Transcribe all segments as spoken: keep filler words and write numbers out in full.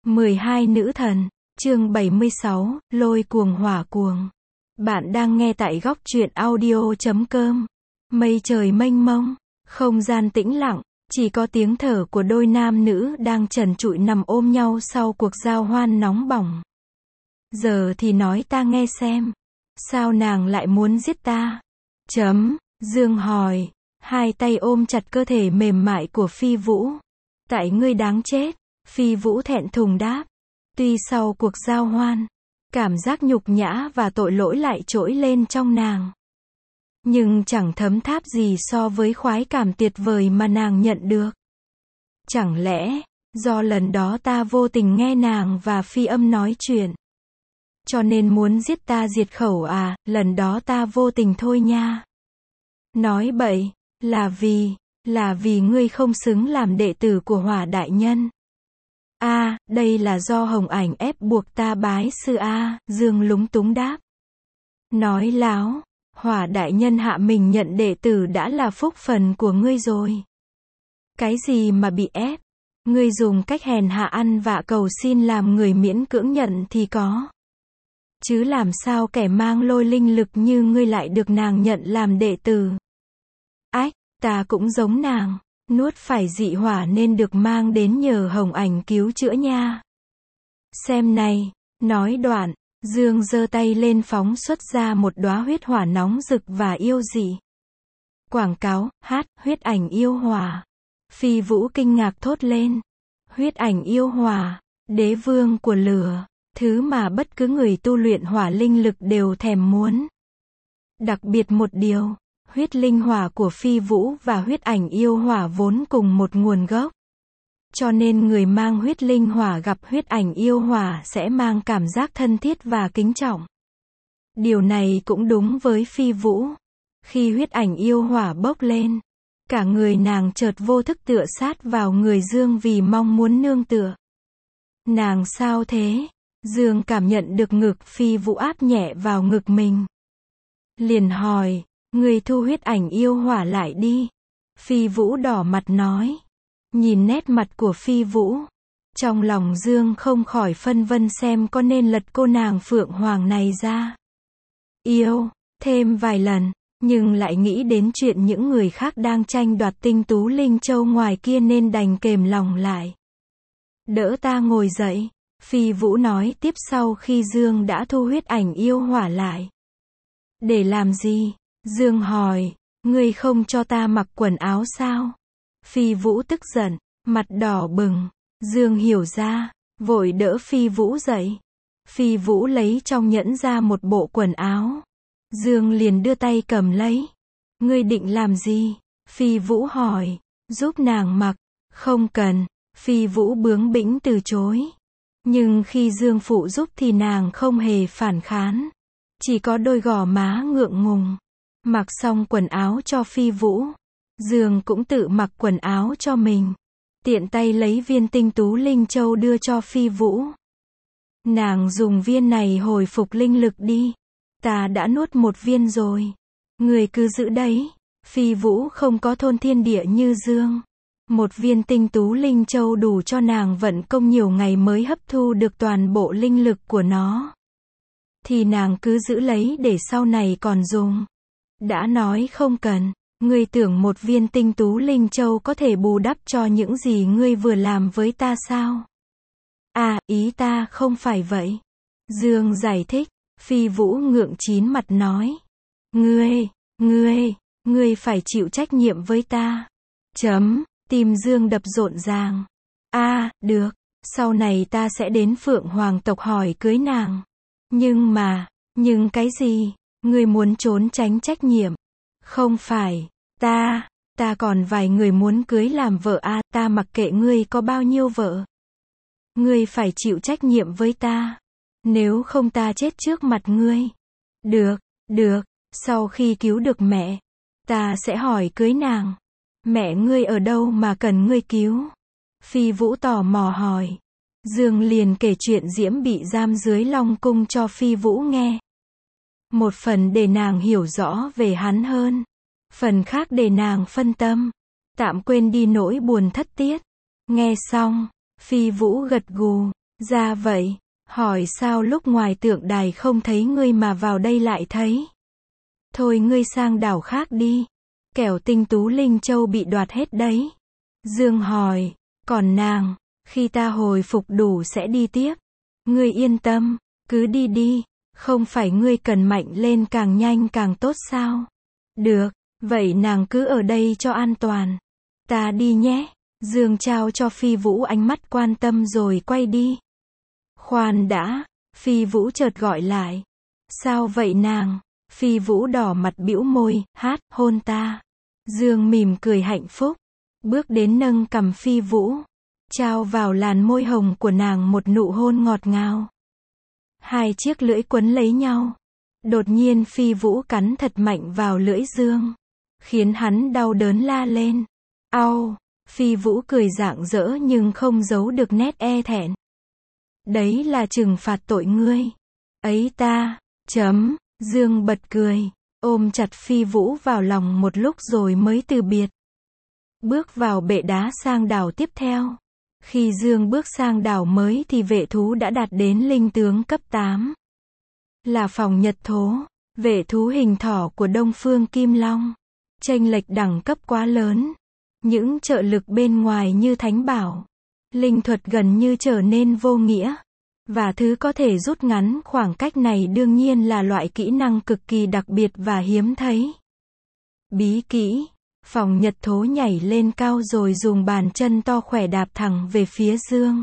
mười hai nữ thần, chương bảy mươi sáu, lôi cuồng hỏa cuồng. Bạn đang nghe tại góc truyện audio chấm com. Mây trời mênh mông, không gian tĩnh lặng, chỉ có tiếng thở của đôi nam nữ đang trần trụi nằm ôm nhau sau cuộc giao hoan nóng bỏng. Giờ thì nói ta nghe xem, sao nàng lại muốn giết ta? Chấm, Dương hỏi, hai tay ôm chặt cơ thể mềm mại của Phi Vũ. Tại ngươi đáng chết, Phi Vũ thẹn thùng đáp. Tuy sau cuộc giao hoan, cảm giác nhục nhã và tội lỗi lại trỗi lên trong nàng, nhưng chẳng thấm tháp gì so với khoái cảm tuyệt vời mà nàng nhận được. Chẳng lẽ, do lần đó ta vô tình nghe nàng và Phi Âm nói chuyện, cho nên muốn giết ta diệt khẩu à? Lần đó ta vô tình thôi nha. Nói bậy, là vì, là vì ngươi không xứng làm đệ tử của Hỏa đại nhân. A, à, đây là do Hồng Ảnh ép buộc ta bái sư a, à, Dương lúng túng đáp. Nói láo, Hỏa đại nhân hạ mình nhận đệ tử đã là phúc phần của ngươi rồi. Cái gì mà bị ép? Ngươi dùng cách hèn hạ ăn vạ cầu xin làm người miễn cưỡng nhận thì có. Chứ làm sao kẻ mang lôi linh lực như ngươi lại được nàng nhận làm đệ tử? Ách, ta cũng giống nàng, nuốt phải dị hỏa nên được mang đến nhờ Hồng Ảnh cứu chữa nha. Xem này, nói đoạn, Dương giơ tay lên phóng xuất ra một đóa huyết hỏa nóng rực và yêu dị. Quảng cáo, hát, huyết ảnh yêu hỏa. Phi Vũ kinh ngạc thốt lên. Huyết ảnh yêu hỏa, đế vương của lửa, thứ mà bất cứ người tu luyện hỏa linh lực đều thèm muốn. Đặc biệt một điều, huyết linh hỏa của Phi Vũ và huyết ảnh yêu hỏa vốn cùng một nguồn gốc. Cho nên người mang huyết linh hỏa gặp huyết ảnh yêu hỏa sẽ mang cảm giác thân thiết và kính trọng. Điều này cũng đúng với Phi Vũ. Khi huyết ảnh yêu hỏa bốc lên, cả người nàng chợt vô thức tựa sát vào người Dương vì mong muốn nương tựa. Nàng sao thế? Dương cảm nhận được ngực Phi Vũ áp nhẹ vào ngực mình. Liền hỏi, người thu huyết ảnh yêu hỏa lại đi. Phi Vũ đỏ mặt nói. Nhìn nét mặt của Phi Vũ, trong lòng Dương không khỏi phân vân xem có nên lật cô nàng Phượng Hoàng này ra yêu thêm vài lần, nhưng lại nghĩ đến chuyện những người khác đang tranh đoạt tinh tú linh châu ngoài kia nên đành kềm lòng lại. Đỡ ta ngồi dậy, Phi Vũ nói tiếp sau khi Dương đã thu huyết ảnh yêu hỏa lại. Để làm gì? Dương hỏi, ngươi không cho ta mặc quần áo sao? Phi Vũ tức giận, mặt đỏ bừng. Dương hiểu ra, vội đỡ Phi Vũ dậy. Phi Vũ lấy trong nhẫn ra một bộ quần áo. Dương liền đưa tay cầm lấy. Ngươi định làm gì? Phi Vũ hỏi. Giúp nàng mặc. Không cần. Phi Vũ bướng bĩnh từ chối. Nhưng khi Dương phụ giúp thì nàng không hề phản kháng. Chỉ có đôi gò má ngượng ngùng. Mặc xong quần áo cho Phi Vũ, Dương cũng tự mặc quần áo cho mình. Tiện tay lấy viên tinh tú linh châu đưa cho Phi Vũ. Nàng dùng viên này hồi phục linh lực đi. Ta đã nuốt một viên rồi. Người cứ giữ đấy. Phi Vũ không có thôn thiên địa như Dương. Một viên tinh tú linh châu đủ cho nàng vận công nhiều ngày mới hấp thu được toàn bộ linh lực của nó. Thì nàng cứ giữ lấy để sau này còn dùng. Đã nói không cần. Ngươi tưởng một viên tinh tú linh châu có thể bù đắp cho những gì ngươi vừa làm với ta sao? À, ý ta không phải vậy. Dương giải thích. Phi Vũ ngượng chín mặt nói. Ngươi, ngươi, ngươi phải chịu trách nhiệm với ta. Chấm, tim Dương đập rộn ràng. A, à, được, sau này ta sẽ đến Phượng Hoàng tộc hỏi cưới nàng. Nhưng mà, nhưng cái gì? Ngươi muốn trốn tránh trách nhiệm? Không phải, ta, ta còn vài người muốn cưới làm vợ a, à, ta mặc kệ ngươi có bao nhiêu vợ. Ngươi phải chịu trách nhiệm với ta. Nếu không ta chết trước mặt ngươi. Được, được, sau khi cứu được mẹ, ta sẽ hỏi cưới nàng. Mẹ ngươi ở đâu mà cần ngươi cứu? Phi Vũ tò mò hỏi. Dương liền kể chuyện Diễm bị giam dưới Long Cung cho Phi Vũ nghe. Một phần để nàng hiểu rõ về hắn hơn. Phần khác để nàng phân tâm. Tạm quên đi nỗi buồn thất tiết. Nghe xong, Phi Vũ gật gù. Ra vậy, hỏi sao lúc ngoài tượng đài không thấy ngươi mà vào đây lại thấy. Thôi ngươi sang đảo khác đi, kẻo tinh tú linh châu bị đoạt hết đấy. Dương hỏi, còn nàng, khi ta hồi phục đủ sẽ đi tiếp. Ngươi yên tâm, cứ đi đi, không phải ngươi cần mạnh lên càng nhanh càng tốt sao? Được, vậy nàng cứ ở đây cho an toàn. Ta đi nhé. Dương trao cho Phi Vũ ánh mắt quan tâm rồi quay đi. Khoan đã, Phi Vũ chợt gọi lại. Sao vậy nàng? Phi Vũ đỏ mặt bĩu môi, hát, hôn ta. Dương mỉm cười hạnh phúc, bước đến nâng cằm Phi Vũ, trao vào làn môi hồng của nàng một nụ hôn ngọt ngào. Hai chiếc lưỡi quấn lấy nhau. Đột nhiên Phi Vũ cắn thật mạnh vào lưỡi Dương, khiến hắn đau đớn la lên. Au! Phi Vũ cười rạng rỡ nhưng không giấu được nét e thẹn. Đấy là trừng phạt tội ngươi. Ấy ta, chấm, Dương bật cười, ôm chặt Phi Vũ vào lòng một lúc rồi mới từ biệt. Bước vào bệ đá sang đảo tiếp theo. Khi Dương bước sang đảo mới thì vệ thú đã đạt đến linh tướng cấp tám. Là phòng nhật thố, vệ thú hình thỏ của Đông Phương Kim Long. Chênh lệch đẳng cấp quá lớn. Những trợ lực bên ngoài như thánh bảo, linh thuật gần như trở nên vô nghĩa. Và thứ có thể rút ngắn khoảng cách này đương nhiên là loại kỹ năng cực kỳ đặc biệt và hiếm thấy. Bí kỹ, phòng nhật thố nhảy lên cao rồi dùng bàn chân to khỏe đạp thẳng về phía Dương.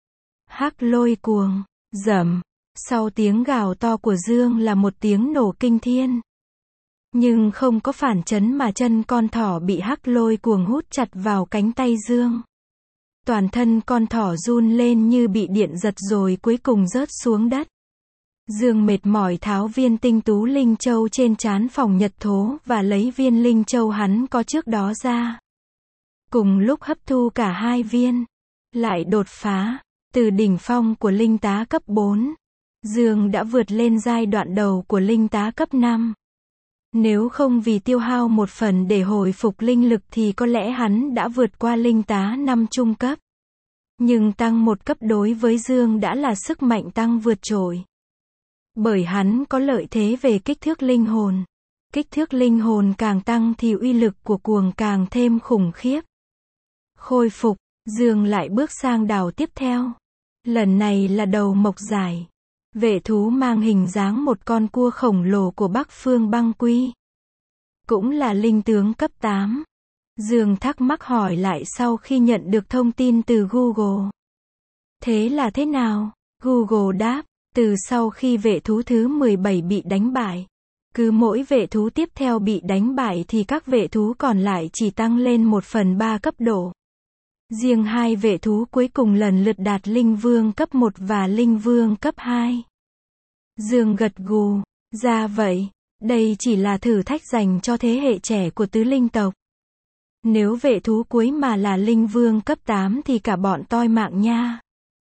Hắc lôi cuồng, dầm, sau tiếng gào to của Dương là một tiếng nổ kinh thiên. Nhưng không có phản chấn mà chân con thỏ bị hắc lôi cuồng hút chặt vào cánh tay Dương. Toàn thân con thỏ run lên như bị điện giật rồi cuối cùng rớt xuống đất. Dương mệt mỏi tháo viên tinh tú linh châu trên trán phòng nhật thố và lấy viên linh châu hắn có trước đó ra. Cùng lúc hấp thu cả hai viên, lại đột phá, từ đỉnh phong của linh tá cấp bốn, Dương đã vượt lên giai đoạn đầu của linh tá cấp năm. Nếu không vì tiêu hao một phần để hồi phục linh lực thì có lẽ hắn đã vượt qua linh tá năm trung cấp. Nhưng tăng một cấp đối với Dương đã là sức mạnh tăng vượt trội. Bởi hắn có lợi thế về kích thước linh hồn. Kích thước linh hồn càng tăng thì uy lực của cuồng càng thêm khủng khiếp. Khôi phục, Dương lại bước sang đảo tiếp theo. Lần này là đầu mộc giải. Vệ thú mang hình dáng một con cua khổng lồ của Bắc Phương Băng Quy. Cũng là linh tướng cấp tám. Dương thắc mắc hỏi lại sau khi nhận được thông tin từ Google. Thế là thế nào? Google đáp, từ sau khi vệ thú thứ mười bảy bị đánh bại, cứ mỗi vệ thú tiếp theo bị đánh bại thì các vệ thú còn lại chỉ tăng lên một phần ba cấp độ. Riêng hai vệ thú cuối cùng lần lượt đạt linh vương cấp một và linh vương cấp hai. Dương gật gù, ra vậy, đây chỉ là thử thách dành cho thế hệ trẻ của tứ linh tộc. Nếu vệ thú cuối mà là linh vương cấp tám thì cả bọn toi mạng nha.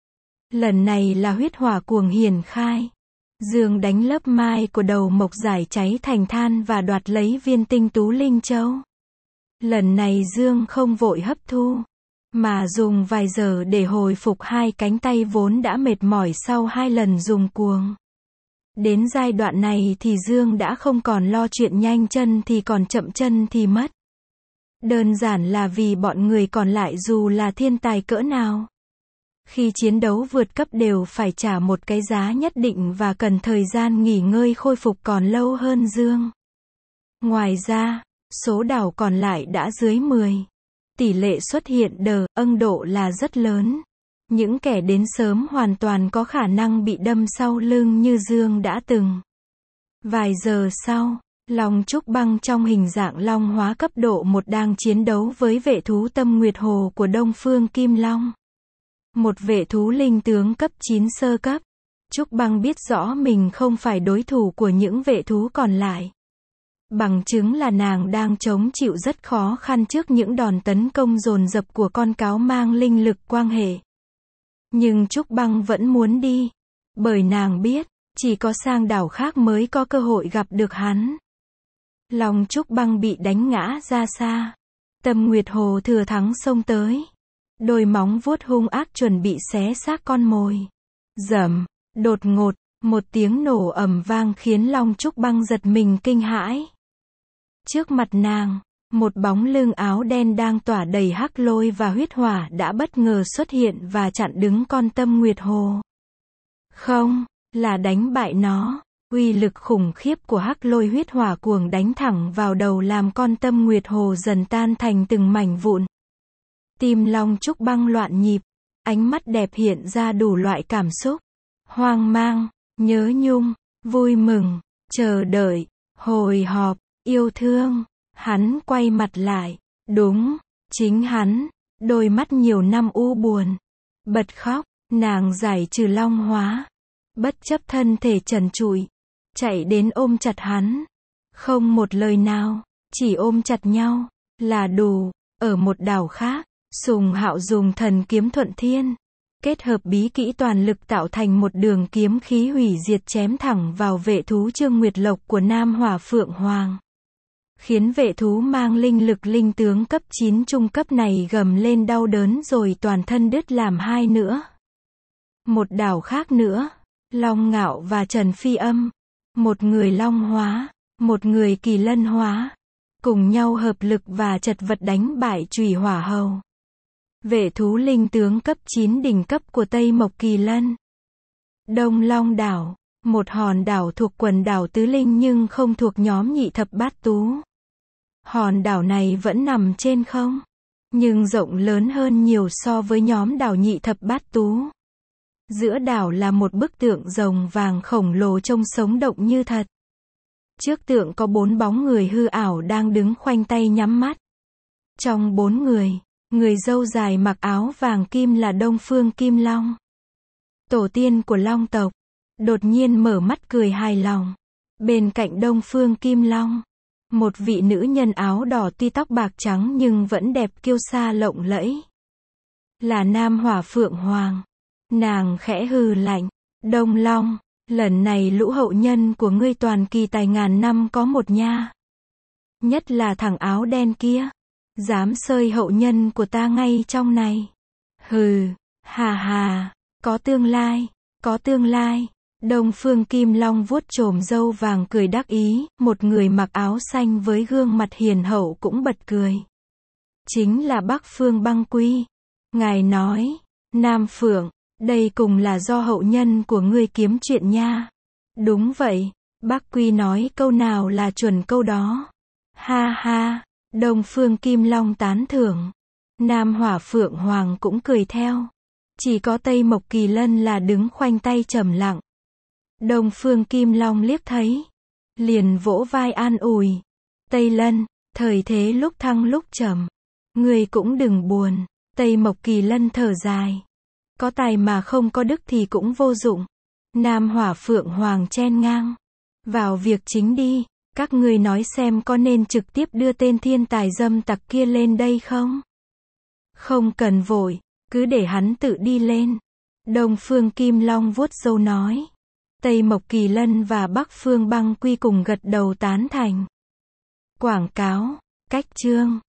Lần này là huyết hỏa cuồng hiển khai. Dương đánh lớp mai của đầu mộc giải cháy thành than và đoạt lấy viên tinh tú linh châu. Lần này Dương không vội hấp thu, mà dùng vài giờ để hồi phục hai cánh tay vốn đã mệt mỏi sau hai lần dùng cuồng. Đến giai đoạn này thì Dương đã không còn lo chuyện nhanh chân thì còn chậm chân thì mất. Đơn giản là vì bọn người còn lại dù là thiên tài cỡ nào, khi chiến đấu vượt cấp đều phải trả một cái giá nhất định và cần thời gian nghỉ ngơi khôi phục còn lâu hơn Dương. Ngoài ra, số đảo còn lại đã dưới mười. Tỷ lệ xuất hiện đờ, âng độ là rất lớn. Những kẻ đến sớm hoàn toàn có khả năng bị đâm sau lưng như Dương đã từng. Vài giờ sau, Long Trúc Băng trong hình dạng long hóa cấp độ một đang chiến đấu với vệ thú Tâm Nguyệt Hồ của Đông Phương Kim Long. Một vệ thú linh tướng cấp chín sơ cấp. Trúc Băng biết rõ mình không phải đối thủ của những vệ thú còn lại. Bằng chứng là nàng đang chống chịu rất khó khăn trước những đòn tấn công dồn dập của con cáo mang linh lực quang hệ. Nhưng Trúc Băng vẫn muốn đi, bởi nàng biết, chỉ có sang đảo khác mới có cơ hội gặp được hắn. Long Trúc Băng bị đánh ngã ra xa. Tâm Nguyệt Hồ thừa thắng xông tới. đôi móng vuốt hung ác chuẩn bị xé xác con mồi. Rầm, đột ngột, một tiếng nổ ầm vang khiến Long Trúc Băng giật mình kinh hãi. Trước mặt nàng, một bóng lưng áo đen đang tỏa đầy hắc lôi và huyết hỏa đã bất ngờ xuất hiện và chặn đứng con Tâm Nguyệt Hồ. Không, là đánh bại nó. Uy lực khủng khiếp của hắc lôi huyết hỏa cuồng đánh thẳng vào đầu làm con Tâm Nguyệt Hồ dần tan thành từng mảnh vụn. Tim Long Trúc Băng loạn nhịp, ánh mắt đẹp hiện ra đủ loại cảm xúc. Hoang mang, nhớ nhung, vui mừng, chờ đợi, hồi hộp, yêu thương. Hắn quay mặt lại, đúng, chính hắn, đôi mắt nhiều năm u buồn. Bật khóc, nàng giải trừ long hóa. Bất chấp thân thể trần trụi, chạy đến ôm chặt hắn. Không một lời nào, chỉ ôm chặt nhau, là đủ. Ở một đảo khác, Sùng Hạo dùng thần kiếm thuận thiên, kết hợp bí kỹ toàn lực tạo thành một đường kiếm khí hủy diệt chém thẳng vào vệ thú Trương Nguyệt Lộc của Nam Hỏa Phượng Hoàng. Khiến vệ thú mang linh lực linh tướng cấp chín trung cấp này gầm lên đau đớn rồi toàn thân đứt làm hai nữa. Một đảo khác nữa, Long Ngạo và Trần Phi Âm, một người long hóa, một người kỳ lân hóa, cùng nhau hợp lực và chật vật đánh bại Chủy Hỏa Hầu. Vệ thú linh tướng cấp chín đỉnh cấp của Tây Mộc Kỳ Lân. Đông Long đảo, một hòn đảo thuộc quần đảo Tứ Linh nhưng không thuộc nhóm Nhị Thập Bát Tú. Hòn đảo này vẫn nằm trên không, nhưng rộng lớn hơn nhiều so với nhóm đảo Nhị Thập Bát Tú. Giữa đảo là một bức tượng rồng vàng khổng lồ trông sống động như thật. Trước tượng có bốn bóng người hư ảo đang đứng khoanh tay nhắm mắt. Trong bốn người, người râu dài mặc áo vàng kim là Đông Phương Kim Long, tổ tiên của Long tộc, đột nhiên mở mắt cười hài lòng. Bên cạnh Đông Phương Kim Long, một vị nữ nhân áo đỏ tuy tóc bạc trắng nhưng vẫn đẹp kiêu sa lộng lẫy. Là Nam Hỏa Phượng Hoàng. Nàng khẽ hừ lạnh, Đông Long, lần này lũ hậu nhân của ngươi toàn kỳ tài ngàn năm có một nha. Nhất là thằng áo đen kia, dám xơi hậu nhân của ta ngay trong này. Hừ, hà hà, có tương lai, có tương lai. Đông Phương Kim Long vuốt chòm râu vàng cười đắc ý, một người mặc áo xanh với gương mặt hiền hậu cũng bật cười. Chính là Bắc Phương Băng Quy. Ngài nói, Nam Phượng, đây cùng là do hậu nhân của ngươi kiếm chuyện nha. Đúng vậy, Bắc Quy nói câu nào là chuẩn câu đó. Ha ha, Đông Phương Kim Long tán thưởng. Nam Hỏa Phượng Hoàng cũng cười theo. Chỉ có Tây Mộc Kỳ Lân là đứng khoanh tay trầm lặng. Đông Phương Kim Long liếc thấy, liền vỗ vai an ủi. Tây Lân, thời thế lúc thăng lúc trầm, ngươi cũng đừng buồn. Tây Mộc Kỳ Lân thở dài. Có tài mà không có đức thì cũng vô dụng. Nam Hỏa Phượng Hoàng chen ngang. Vào việc chính đi, các ngươi nói xem có nên trực tiếp đưa tên thiên tài dâm tặc kia lên đây không? Không cần vội, cứ để hắn tự đi lên. Đông Phương Kim Long vuốt râu nói. Tây Mộc Kỳ Lân và Bắc Phương Băng Quy cùng gật đầu tán thành. Quảng cáo, cách chương.